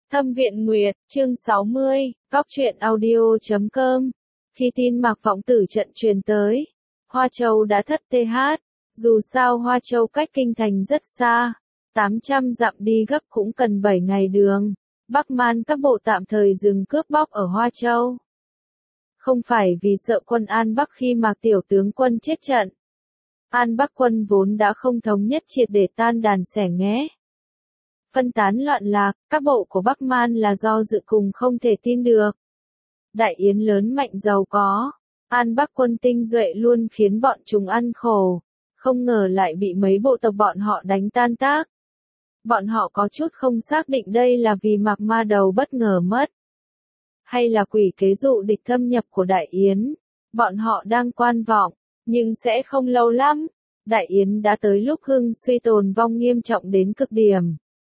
Thâm Viện Nguyệt, chương 60, Góc truyện audio.com. Khi tin Mạc Vọng Tử trận truyền tới, Hoa Châu đã thất TH, dù sao Hoa Châu cách kinh thành rất xa, 800 dặm đi gấp cũng cần 7 ngày đường. Bắc Man các bộ tạm thời dừng cướp bóc ở Hoa Châu. Không phải vì sợ quân An Bắc khi Mạc tiểu tướng quân chết trận. An Bắc quân vốn đã không thống nhất triệt để tan đàn xẻ nghé. Phân tán loạn lạc, các bộ của Bắc Man là do dự cùng không thể tin được. Đại Yến lớn mạnh giàu có, An Bắc quân tinh duệ luôn khiến bọn chúng ăn khổ, không ngờ lại bị mấy bộ tộc bọn họ đánh tan tác. Bọn họ có chút không xác định đây là vì Mạc Ma Đầu bất ngờ mất, hay là quỷ kế dụ địch thâm nhập của Đại Yến. Bọn họ đang quan vọng, nhưng sẽ không lâu lắm. Đại Yến đã tới lúc hưng suy tồn vong nghiêm trọng đến cực điểm.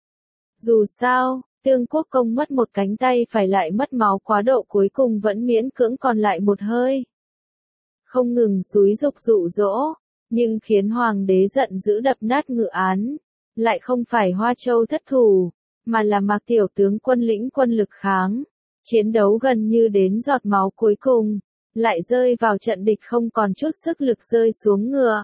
Dù sao, Tương Quốc công mất một cánh tay phải lại mất máu quá độ cuối cùng vẫn miễn cưỡng còn lại một hơi. Không ngừng xúi dục dụ dỗ, nhưng khiến hoàng đế giận dữ đập nát ngự án. Lại không phải Hoa Châu thất thủ, mà là Mạc tiểu tướng quân lĩnh quân lực kháng. Chiến đấu gần như đến giọt máu cuối cùng, lại rơi vào trận địch không còn chút sức lực rơi xuống ngựa.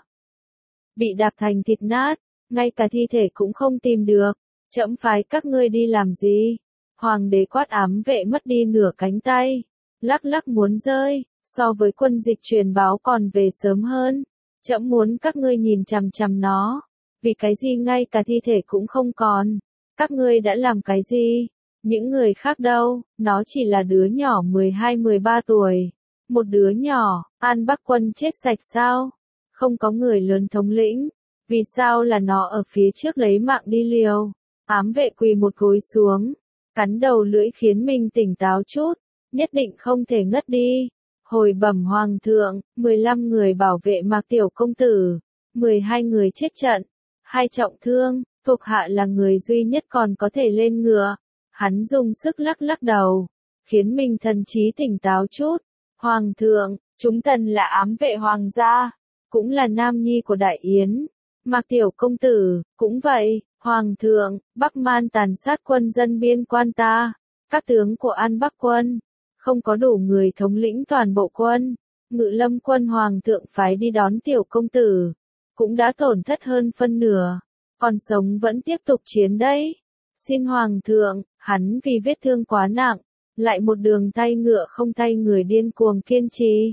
Bị đạp thành thịt nát, ngay cả thi thể cũng không tìm được. Trẫm phái các ngươi đi làm gì? Hoàng đế quát ám vệ mất đi nửa cánh tay, lắc lắc muốn rơi, so với quân dịch truyền báo còn về sớm hơn. Trẫm muốn các ngươi nhìn chằm chằm nó, vì cái gì ngay cả thi thể cũng không còn. Các ngươi đã làm cái gì? Những người khác đâu, nó chỉ là đứa nhỏ 12-13 tuổi. Một đứa nhỏ, An Bắc quân chết sạch sao? Không có người lớn thống lĩnh, vì sao là nó ở phía trước lấy mạng đi liều? Ám vệ quỳ một gối xuống, cắn đầu lưỡi khiến mình tỉnh táo chút, nhất định không thể ngất đi. Hồi bẩm hoàng thượng, 15 người bảo vệ Mạc tiểu công tử, 12 người chết trận, 2 trọng thương, thuộc hạ là người duy nhất còn có thể lên ngựa. Hắn dùng sức lắc lắc đầu, khiến mình thần trí tỉnh táo chút. Hoàng thượng, chúng tần là ám vệ hoàng gia, cũng là nam nhi của Đại Yến. Mạc tiểu công tử, cũng vậy. Hoàng thượng, Bắc Man tàn sát quân dân biên quan ta, các tướng của An Bắc quân, không có đủ người thống lĩnh toàn bộ quân. Ngự Lâm quân hoàng thượng phái đi đón tiểu công tử, cũng đã tổn thất hơn phân nửa, còn sống vẫn tiếp tục chiến đấy. Xin hoàng thượng, hắn vì vết thương quá nặng, lại một đường tay ngựa không tay người điên cuồng kiên trì.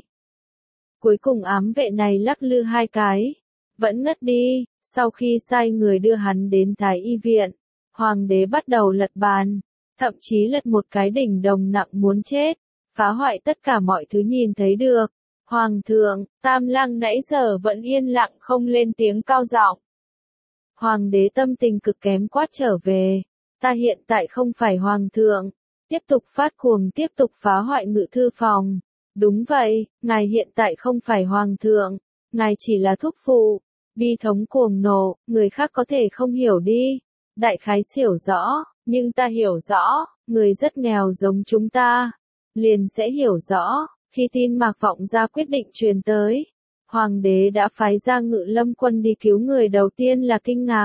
Cuối cùng ám vệ này lắc lư 2 cái, vẫn ngất đi. Sau khi sai người đưa hắn đến Thái y viện, hoàng đế bắt đầu lật bàn, thậm chí lật một cái đỉnh đồng nặng muốn chết, phá hoại tất cả mọi thứ nhìn thấy được. Hoàng thượng, Tam Lăng nãy giờ vẫn yên lặng không lên tiếng cao giọng. Hoàng đế tâm tình cực kém quát trở về, ta hiện tại không phải hoàng thượng, tiếp tục phát cuồng tiếp tục phá hoại ngự thư phòng. Đúng vậy, ngài hiện tại không phải hoàng thượng, ngài chỉ là thúc phụ. Bi thống cuồng nộ, người khác có thể không hiểu đi, đại khái hiểu rõ, nhưng ta hiểu rõ, người rất nghèo giống chúng ta, liền sẽ hiểu rõ. Khi tin Mạc Vọng ra quyết định truyền tới, hoàng đế đã phái ra Ngự Lâm quân đi cứu người, đầu tiên là kinh ngạc,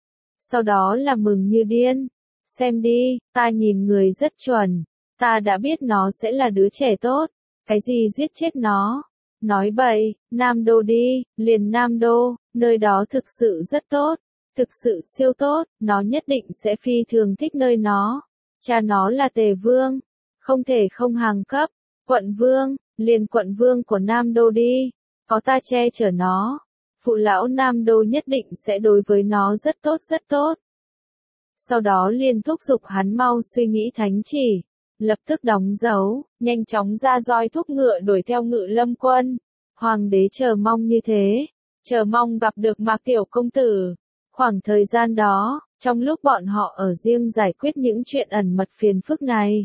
sau đó là mừng như điên. Xem đi, ta nhìn người rất chuẩn, ta đã biết nó sẽ là đứa trẻ tốt, cái gì giết chết nó. Nói bậy, Nam Đô đi, liền Nam Đô, nơi đó thực sự rất tốt, thực sự siêu tốt, nó nhất định sẽ phi thường thích nơi nó. Cha nó là Tề Vương, không thể không hàng cấp, quận vương, liền quận vương của Nam Đô đi, có ta che chở nó, phụ lão Nam Đô nhất định sẽ đối với nó rất tốt rất tốt. Sau đó liền thúc giục hắn mau suy nghĩ thánh chỉ. Lập tức đóng dấu, nhanh chóng ra roi thúc ngựa đuổi theo Ngự Lâm quân. Hoàng đế chờ mong như thế, chờ mong gặp được Mạc tiểu công tử. Khoảng thời gian đó, trong lúc bọn họ ở riêng giải quyết những chuyện ẩn mật phiền phức này,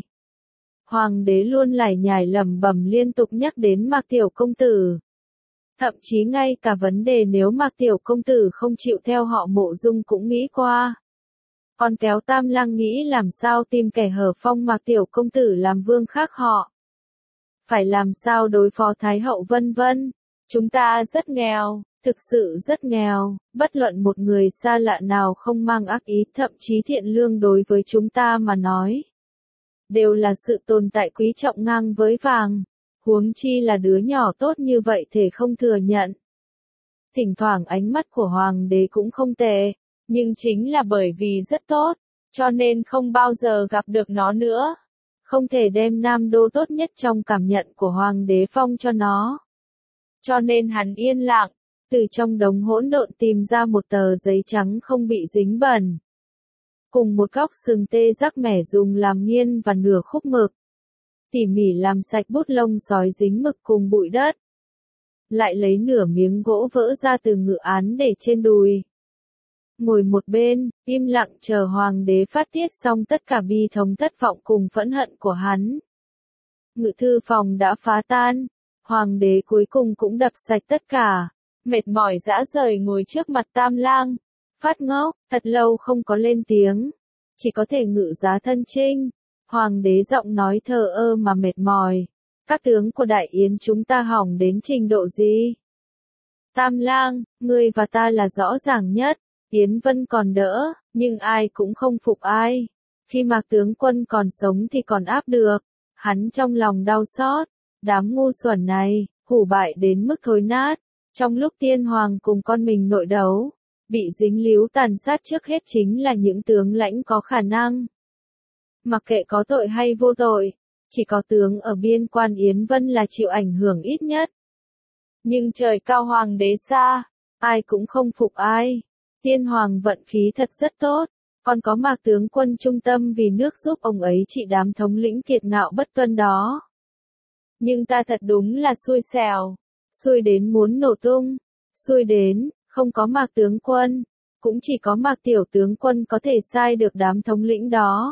hoàng đế luôn lải nhải lẩm bẩm liên tục nhắc đến Mạc tiểu công tử. Thậm chí ngay cả vấn đề nếu Mạc tiểu công tử không chịu theo họ Mộ Dung cũng nghĩ qua. Còn kéo Tam Lăng nghĩ làm sao tìm kẻ hở phong Mạc tiểu công tử làm vương khác họ. Phải làm sao đối phó Thái hậu vân vân. Chúng ta rất nghèo, thực sự rất nghèo, bất luận một người xa lạ nào không mang ác ý thậm chí thiện lương đối với chúng ta mà nói. đều là sự tồn tại quý trọng ngang với vàng, huống chi là đứa nhỏ tốt như vậy thể không thừa nhận. Thỉnh thoảng ánh mắt của hoàng đế cũng không tệ, nhưng chính là bởi vì rất tốt, cho nên không bao giờ gặp được nó nữa. Không thể đem nam đô tốt nhất trong cảm nhận của hoàng đế phong cho nó. Cho nên hắn yên lặng, từ trong đống hỗn độn tìm ra một tờ giấy trắng không bị dính bẩn. Cùng một góc sừng tê rắc mẻ dùng làm nghiên và nửa khúc mực. Tỉ mỉ làm sạch bút lông sói dính mực cùng bụi đất. Lại lấy nửa miếng gỗ vỡ ra từ ngự án để trên đùi. Ngồi một bên, im lặng chờ hoàng đế phát tiết xong tất cả bi thống thất vọng cùng phẫn hận của hắn. Ngự thư phòng đã phá tan, hoàng đế cuối cùng cũng đập sạch tất cả, mệt mỏi rã rời ngồi trước mặt Tam Lang, phát ngốc, thật lâu không có lên tiếng, chỉ có thể ngự giá thân trinh. Hoàng đế giọng nói thờ ơ mà mệt mỏi, các tướng của Đại Yến chúng ta hỏng đến trình độ gì? Tam Lang, ngươi và ta là rõ ràng nhất. Yến Vân còn đỡ, nhưng ai cũng không phục ai. Khi Mạc tướng quân còn sống thì còn áp được. Hắn trong lòng đau xót. Đám ngu xuẩn này, hủ bại đến mức thối nát. Trong lúc tiên hoàng cùng con mình nội đấu, bị dính líu tàn sát trước hết chính là những tướng lãnh có khả năng. Mặc kệ có tội hay vô tội, chỉ có tướng ở biên quan Yến Vân là chịu ảnh hưởng ít nhất. Nhưng trời cao hoàng đế xa, ai cũng không phục ai. Tiên hoàng vận khí thật rất tốt, còn có Mạc tướng quân trung tâm vì nước giúp ông ấy trị đám thống lĩnh kiệt ngạo bất tuân đó. Nhưng ta thật đúng là xui xẻo, xui đến muốn nổ tung, xui đến, không có Mạc tướng quân, cũng chỉ có Mạc tiểu tướng quân có thể sai được đám thống lĩnh đó.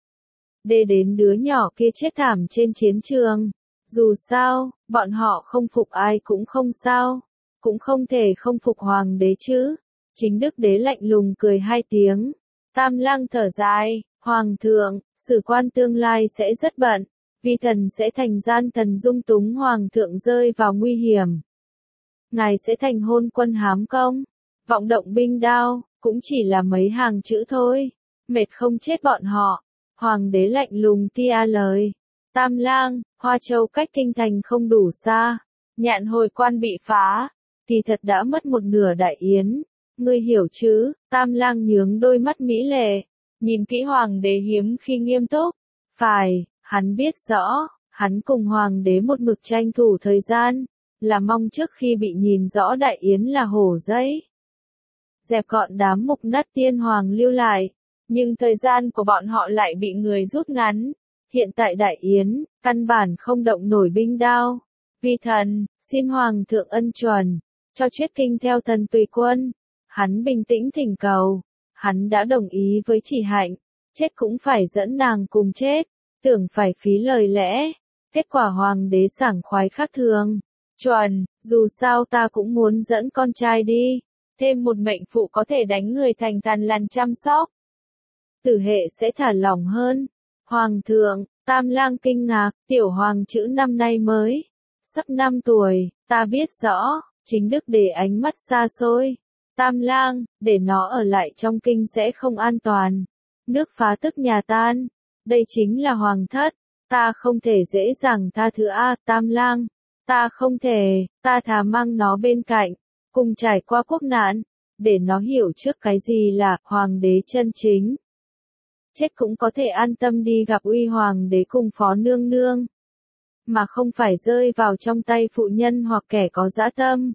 Để đến đứa nhỏ kia chết thảm trên chiến trường, dù sao, bọn họ không phục ai cũng không sao, cũng không thể không phục hoàng đế chứ. Chính đức đế lạnh lùng cười hai tiếng. Tam Lang thở dài, hoàng thượng, sử quan tương lai sẽ rất bận, vi thần sẽ thành gian thần dung túng hoàng thượng rơi vào nguy hiểm. Ngài sẽ thành hôn quân hám công, vọng động binh đao, cũng chỉ là mấy hàng chữ thôi, mệt không chết bọn họ. Hoàng đế lạnh lùng tia lời. Tam Lang, Hoa Châu cách kinh thành không đủ xa, Nhạn Hồi quan bị phá, thì thật đã mất một nửa Đại Yến. Ngươi hiểu chứ? Tam Lang nhướng đôi mắt mỹ lệ, nhìn kỹ hoàng đế hiếm khi nghiêm túc. Phải, hắn biết rõ, hắn cùng hoàng đế một mực tranh thủ thời gian, là mong trước khi bị nhìn rõ Đại Yến là hổ giấy. Dẹp gọn đám mục nát tiên hoàng lưu lại, nhưng thời gian của bọn họ lại bị người rút ngắn. Hiện tại Đại Yến, căn bản không động nổi binh đao. Vi thần, xin hoàng thượng ân chuẩn, cho triết kinh theo thần tùy quân. Hắn bình tĩnh thỉnh cầu, hắn đã đồng ý với chỉ hạnh, chết cũng phải dẫn nàng cùng chết, tưởng phải phí lời lẽ. Kết quả hoàng đế sảng khoái khác thường. Chuẩn, dù sao ta cũng muốn dẫn con trai đi, thêm một mệnh phụ có thể đánh người thành tàn lằn chăm sóc. Tử hệ sẽ thả lỏng hơn. Hoàng thượng, Tam Lang kinh ngạc, tiểu hoàng chữ năm nay mới sắp 5 tuổi, ta biết rõ, chính đức để ánh mắt xa xôi. Tam Lang, để nó ở lại trong kinh sẽ không an toàn. Nước phá tức nhà tan. Đây chính là hoàng thất. Ta không thể dễ dàng tha thứ Tam Lang. Ta không thể, ta thà mang nó bên cạnh, cùng trải qua quốc nạn, để nó hiểu trước cái gì là hoàng đế chân chính. Chết cũng có thể an tâm đi gặp uy hoàng đế cùng phó nương nương, mà không phải rơi vào trong tay phụ nhân hoặc kẻ có dã tâm.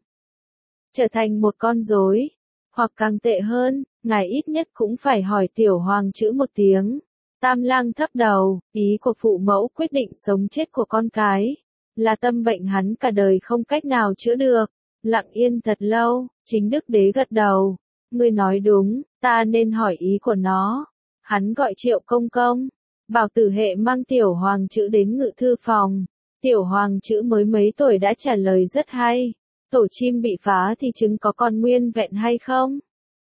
Trở thành một con rối, hoặc càng tệ hơn, ngài ít nhất cũng phải hỏi tiểu hoàng chữ một tiếng. Tam Lang thấp đầu, ý của phụ mẫu quyết định sống chết của con cái, là tâm bệnh hắn cả đời không cách nào chữa được. Lặng yên thật lâu, chính đức đế gật đầu. Ngươi nói đúng, ta nên hỏi ý của nó. Hắn gọi Triệu công công, bảo Tử hệ mang tiểu hoàng chữ đến ngự thư phòng. Tiểu hoàng chữ mới mấy tuổi đã trả lời rất hay. Tổ chim bị phá thì trứng có còn nguyên vẹn hay không?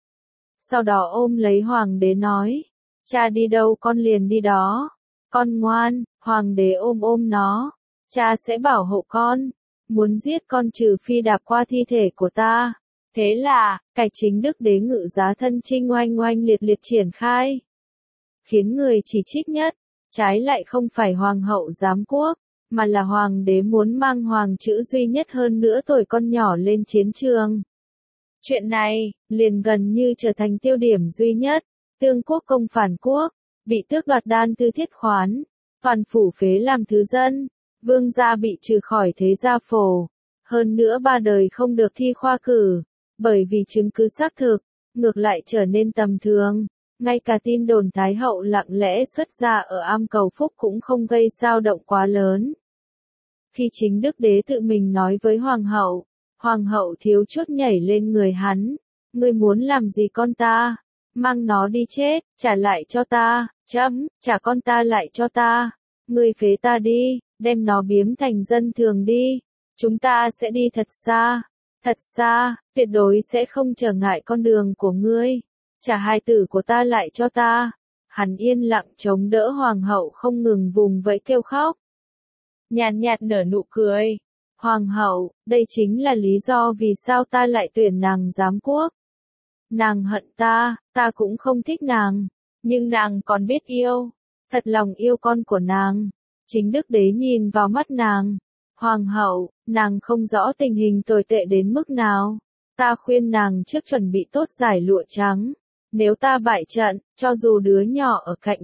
Sau đó ôm lấy hoàng đế nói, cha đi đâu con liền đi đó. Con ngoan, hoàng đế ôm nó, cha sẽ bảo hộ con. Muốn giết con trừ phi đạp qua thi thể của ta. Thế là, cải chính đức đế ngự giá thân trinh oanh oanh liệt liệt triển khai. Khiến người chỉ trích nhất, Trái lại không phải hoàng hậu giám quốc, mà là hoàng đế muốn mang hoàng chữ duy nhất hơn nữa tuổi con nhỏ lên chiến trường. Chuyện này, liền gần như trở thành tiêu điểm duy nhất. Tương quốc công phản quốc, bị tước đoạt đan tư thiết khoán, toàn phủ phế làm thứ dân, vương gia bị trừ khỏi thế gia phổ. Hơn nữa 3 đời không được thi khoa cử, bởi vì chứng cứ xác thực, ngược lại trở nên tầm thường. Ngay cả tin đồn Thái hậu lặng lẽ xuất gia ở Am Cầu Phúc cũng không gây dao động quá lớn. Khi chính đức đế tự mình nói với hoàng hậu thiếu chút nhảy lên người hắn. Ngươi muốn làm gì con ta? Mang nó đi chết, trả lại cho ta, trả con ta lại cho ta. Ngươi phế ta đi, đem nó biếm thành dân thường đi. Chúng ta sẽ đi thật xa, tuyệt đối sẽ không trở ngại con đường của ngươi. Trả hài tử của ta lại cho ta. Hắn yên lặng chống đỡ hoàng hậu không ngừng vùng vẫy kêu khóc. Nhàn nhạt nở nụ cười. Hoàng hậu, đây chính là lý do vì sao ta lại tuyển nàng giám quốc. Nàng hận ta cũng không thích nàng, nhưng nàng còn biết yêu, thật lòng yêu con của nàng. Chính đức đế nhìn vào mắt nàng. Hoàng hậu, nàng không rõ tình hình tồi tệ đến mức nào. Ta khuyên nàng trước chuẩn bị tốt giải lụa trắng. Nếu ta bại trận, cho dù đứa nhỏ ở cạnh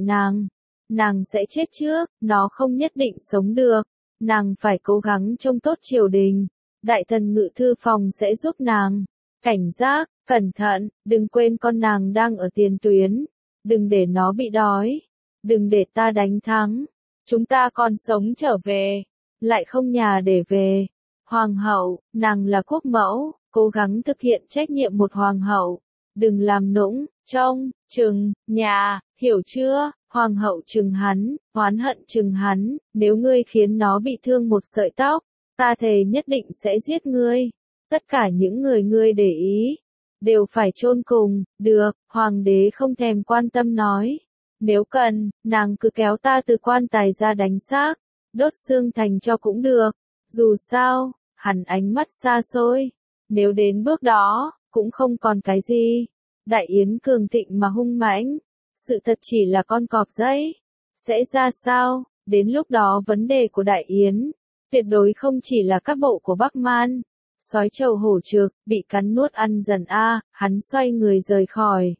nàng sẽ chết trước, nó không nhất định sống được. Nàng phải cố gắng trông tốt triều đình. Đại thần ngự thư phòng sẽ giúp nàng. Cảnh giác, cẩn thận, đừng quên con nàng đang ở tiền tuyến. Đừng để nó bị đói. Đừng để ta đánh thắng. Chúng ta còn sống trở về. Lại không nhà để về. Hoàng hậu, nàng là quốc mẫu, cố gắng thực hiện trách nhiệm một hoàng hậu. Đừng làm nũng, trông, chừng, nhà, hiểu chưa? Hoàng hậu chừng hắn, oán hận chừng hắn, nếu ngươi khiến nó bị thương một sợi tóc, ta thề nhất định sẽ giết ngươi. Tất cả những người ngươi để ý, đều phải chôn cùng. Được, hoàng đế không thèm quan tâm nói. Nếu cần, nàng cứ kéo ta từ quan tài ra đánh xác, đốt xương thành cho cũng được. Dù sao, hắn ánh mắt xa xôi. Nếu đến bước đó, cũng không còn cái gì. Đại Yến cường thịnh mà hung mãnh. Sự thật chỉ là con cọp giấy. Sẽ ra sao? Đến lúc đó vấn đề của Đại Yến, tuyệt đối không chỉ là các bộ của Bắc Man. Sói trâu hổ trực, bị cắn nuốt ăn dần hắn xoay người rời khỏi.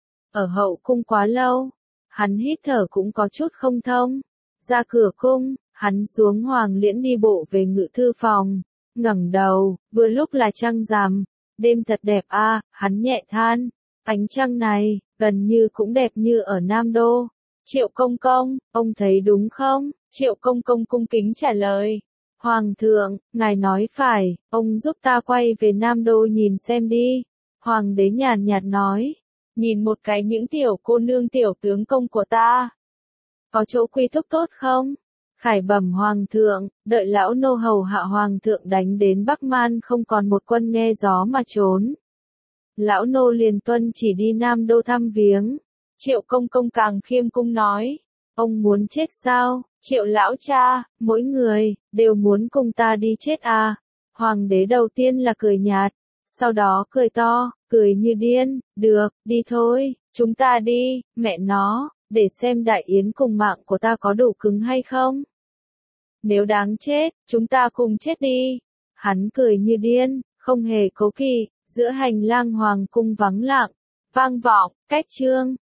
Ở hậu cung quá lâu, hắn hít thở cũng có chút không thông. Ra cửa cung, hắn xuống hoàng liễn đi bộ về ngự thư phòng. Ngẩng đầu, vừa lúc là trăng rằm. Đêm thật đẹp hắn nhẹ than. Ánh trăng này, gần như cũng đẹp như ở Nam Đô. Triệu công công, ông thấy đúng không? Triệu công công cung kính trả lời. Hoàng thượng, ngài nói phải, ông giúp ta quay về Nam Đô nhìn xem đi. Hoàng đế nhàn nhạt nói. Nhìn một cái những tiểu cô nương tiểu tướng công của ta. Có chỗ quy thúc tốt không? Khải bẩm hoàng thượng, đợi lão nô hầu hạ hoàng thượng đánh đến Bắc Man không còn một quân nghe gió mà trốn. Lão nô liền tuân chỉ đi Nam Đô thăm viếng. Triệu công công càng khiêm cung nói. Ông muốn chết sao? Triệu lão cha, mỗi người, đều muốn cùng ta đi chết Hoàng đế đầu tiên là cười nhạt, sau đó cười to, cười như điên. Được, đi thôi, chúng ta đi, mẹ nó, để xem Đại Yến cùng mạng của ta có đủ cứng hay không. Nếu đáng chết, chúng ta cùng chết đi. Hắn cười như điên, không hề cố kỵ. Giữa hành lang hoàng cung vắng lặng, vang vọng, cách chương.